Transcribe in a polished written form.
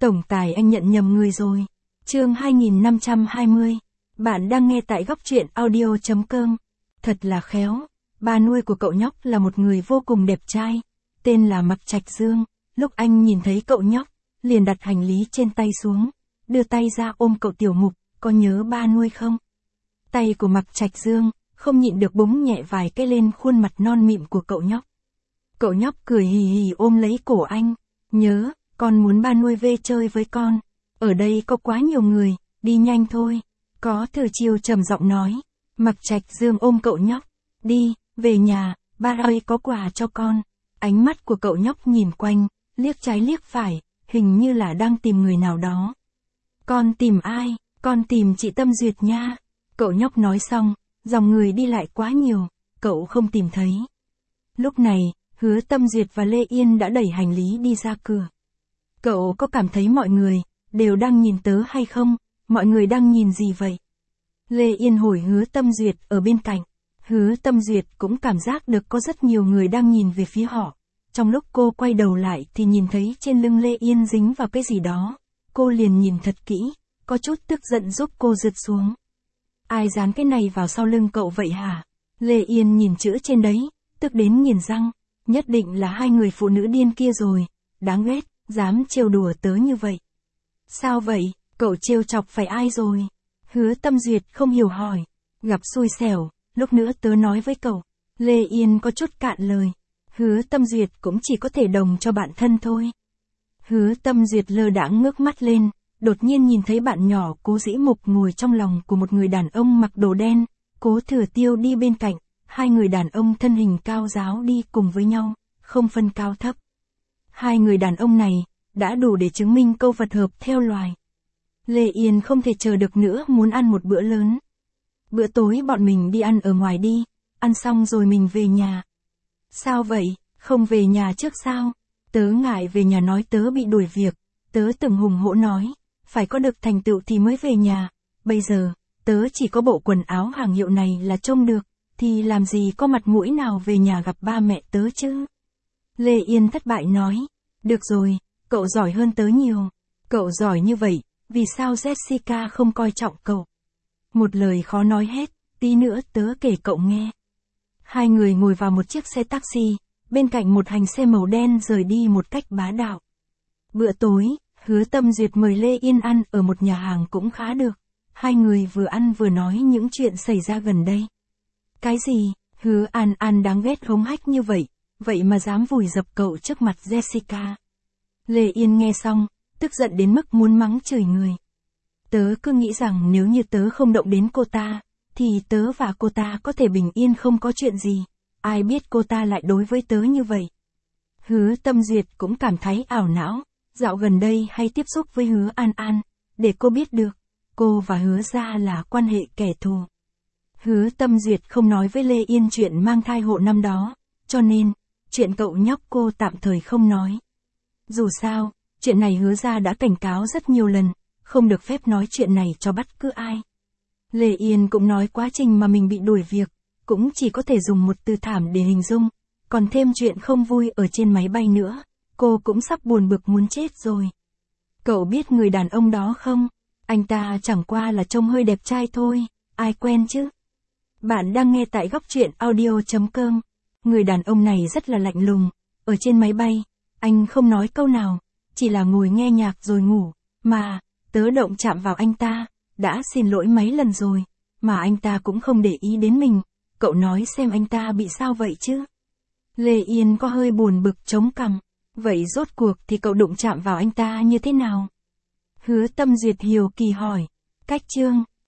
Tổng tài anh nhận nhầm người rồi. Chương 2520. Bạn đang nghe tại góc truyện audio.com. Thật là khéo. Ba nuôi của cậu nhóc là một người vô cùng đẹp trai, tên là Mạc Trạch Dương. Lúc anh nhìn thấy cậu nhóc, liền đặt hành lý trên tay xuống, đưa tay ra ôm cậu Tiểu Mục, có nhớ ba nuôi không? Tay của Mạc Trạch Dương không nhịn được búng nhẹ vài cái lên khuôn mặt non mịn của cậu nhóc. Cậu nhóc cười hì hì ôm lấy cổ anh. Nhớ, con muốn ba nuôi về chơi với con. Ở đây có quá nhiều người, đi nhanh thôi. Có Thừa Chiêu trầm giọng nói. Mạc Trạch Dương ôm cậu nhóc. Đi, về nhà, ba ơi có quà cho con. Ánh mắt của cậu nhóc nhìn quanh, liếc trái liếc phải, hình như là đang tìm người nào đó. Con tìm ai? Con tìm chị Tâm Duyệt nha. Cậu nhóc nói xong, dòng người đi lại quá nhiều, cậu không tìm thấy. Lúc này, Hứa Tâm Duyệt và Lê Yên đã đẩy hành lý đi ra cửa. Cậu có cảm thấy mọi người đều đang nhìn tớ hay không? Mọi người đang nhìn gì vậy? Lê Yên hỏi Hứa Tâm Duyệt ở bên cạnh. Hứa Tâm Duyệt cũng cảm giác được có rất nhiều người đang nhìn về phía họ. Trong lúc cô quay đầu lại thì nhìn thấy trên lưng Lê Yên dính vào cái gì đó. Cô liền nhìn thật kỹ, có chút tức giận giúp cô giật xuống. Ai dán cái này vào sau lưng cậu vậy hả? Lê Yên nhìn chữ trên đấy, tức đến nghiến răng. Nhất định là hai người phụ nữ điên kia rồi. Đáng ghét, dám trêu đùa tớ như vậy. Sao vậy, cậu trêu chọc phải ai rồi? Hứa Tâm Duyệt không hiểu hỏi. Gặp xui xẻo, lúc nữa tớ nói với cậu. Lê Yên có chút cạn lời. Hứa Tâm Duyệt cũng chỉ có thể đồng cho bạn thân thôi. Hứa Tâm Duyệt lơ đãng ngước mắt lên, đột nhiên nhìn thấy bạn nhỏ Cố Dĩ Mục ngồi trong lòng của một người đàn ông mặc đồ đen, Cố Thừa Tiêu đi bên cạnh, hai người đàn ông thân hình cao ráo đi cùng với nhau, không phân cao thấp. Hai người đàn ông này đã đủ để chứng minh câu vật hợp theo loài. Lê Yên không thể chờ được nữa muốn ăn một bữa lớn. Bữa tối bọn mình đi ăn ở ngoài đi, ăn xong rồi mình về nhà. Sao vậy, không về nhà trước sao? Tớ ngại về nhà nói tớ bị đuổi việc, tớ từng hùng hổ nói, phải có được thành tựu thì mới về nhà. Bây giờ, tớ chỉ có bộ quần áo hàng hiệu này là trông được, thì làm gì có mặt mũi nào về nhà gặp ba mẹ tớ chứ? Lê Yên thất bại nói, được rồi, cậu giỏi hơn tớ nhiều. Cậu giỏi như vậy, vì sao Jessica không coi trọng cậu? Một lời khó nói hết, tí nữa tớ kể cậu nghe. Hai người ngồi vào một chiếc xe taxi, bên cạnh một hành xe màu đen rời đi một cách bá đạo. Bữa tối, Hứa Tâm Duyệt mời Lê Yên ăn ở một nhà hàng cũng khá được. Hai người vừa ăn vừa nói những chuyện xảy ra gần đây. Cái gì, Hứa An An đáng ghét hống hách như vậy, vậy mà dám vùi dập cậu trước mặt Jessica. Lê Yên nghe xong, tức giận đến mức muốn mắng chửi người. Tớ cứ nghĩ rằng nếu như tớ không động đến cô ta, thì tớ và cô ta có thể bình yên không có chuyện gì. Ai biết cô ta lại đối với tớ như vậy. Hứa Tâm Duyệt cũng cảm thấy ảo não, dạo gần đây hay tiếp xúc với Hứa An An, để cô biết được, cô và Hứa gia là quan hệ kẻ thù. Hứa Tâm Duyệt không nói với Lê Yên chuyện mang thai hộ năm đó, cho nên, chuyện cậu nhóc cô tạm thời không nói. Dù sao, chuyện này Hứa gia đã cảnh cáo rất nhiều lần, không được phép nói chuyện này cho bất cứ ai. Lê Yên cũng nói quá trình mà mình bị đuổi việc, cũng chỉ có thể dùng một từ thảm để hình dung, còn thêm chuyện không vui ở trên máy bay nữa, cô cũng sắp buồn bực muốn chết rồi. Cậu biết người đàn ông đó không? Anh ta chẳng qua là trông hơi đẹp trai thôi, ai quen chứ? Bạn đang nghe tại góc truyện audio.com. Người đàn ông này rất là lạnh lùng, ở trên máy bay, anh không nói câu nào, chỉ là ngồi nghe nhạc rồi ngủ, mà, tớ động chạm vào anh ta, đã xin lỗi mấy lần rồi, mà anh ta cũng không để ý đến mình, cậu nói xem anh ta bị sao vậy chứ? Lê Yên có hơi buồn bực chống cằm, vậy rốt cuộc thì cậu đụng chạm vào anh ta như thế nào? Hứa Tâm Duyệt hiếu kỳ hỏi, cách chương,